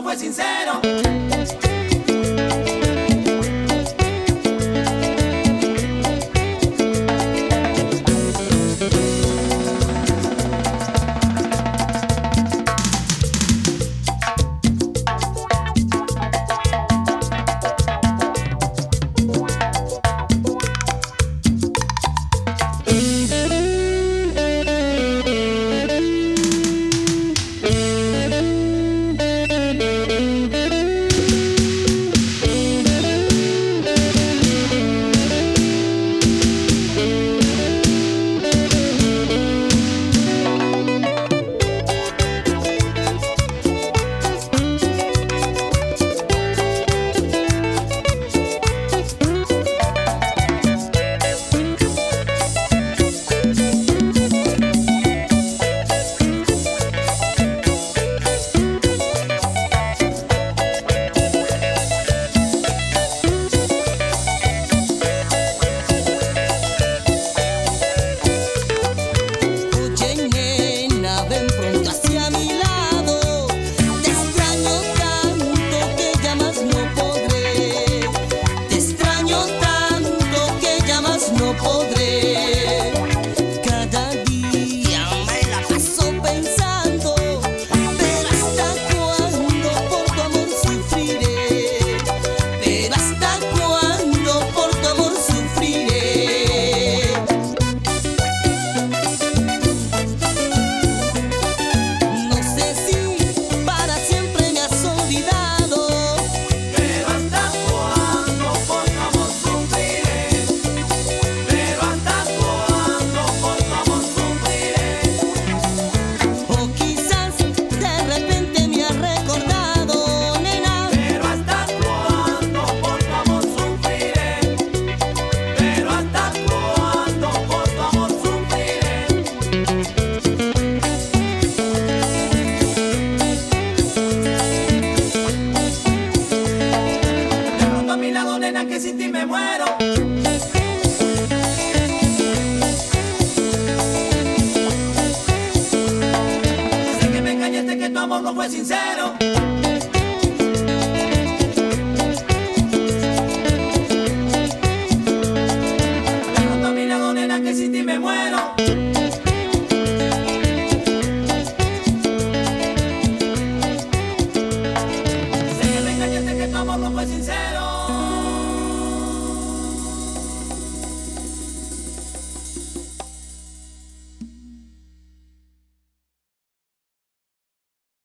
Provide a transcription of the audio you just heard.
fue sincero. No podré, cada día me la paso pensando, pero hasta cuándo por tu amor sufriré, pero hasta cuándo por tu amor sufriré. No sé si para siempre me has olvidado, Pero hasta cuándo por tu amor sufriré. Pero hasta cuándo por tu amor sufriré. o quizás de repente me has recordado, nena. Pero hasta cuándo por tu amor sufriré. Pero hasta cuándo por tu amor sufriré. De pronto a mi lado, nena, que sin ti me muero. Sé que me engañaste, que tu amor no fue sincero. De pronto a mi lado, nena, que sin ti me muero.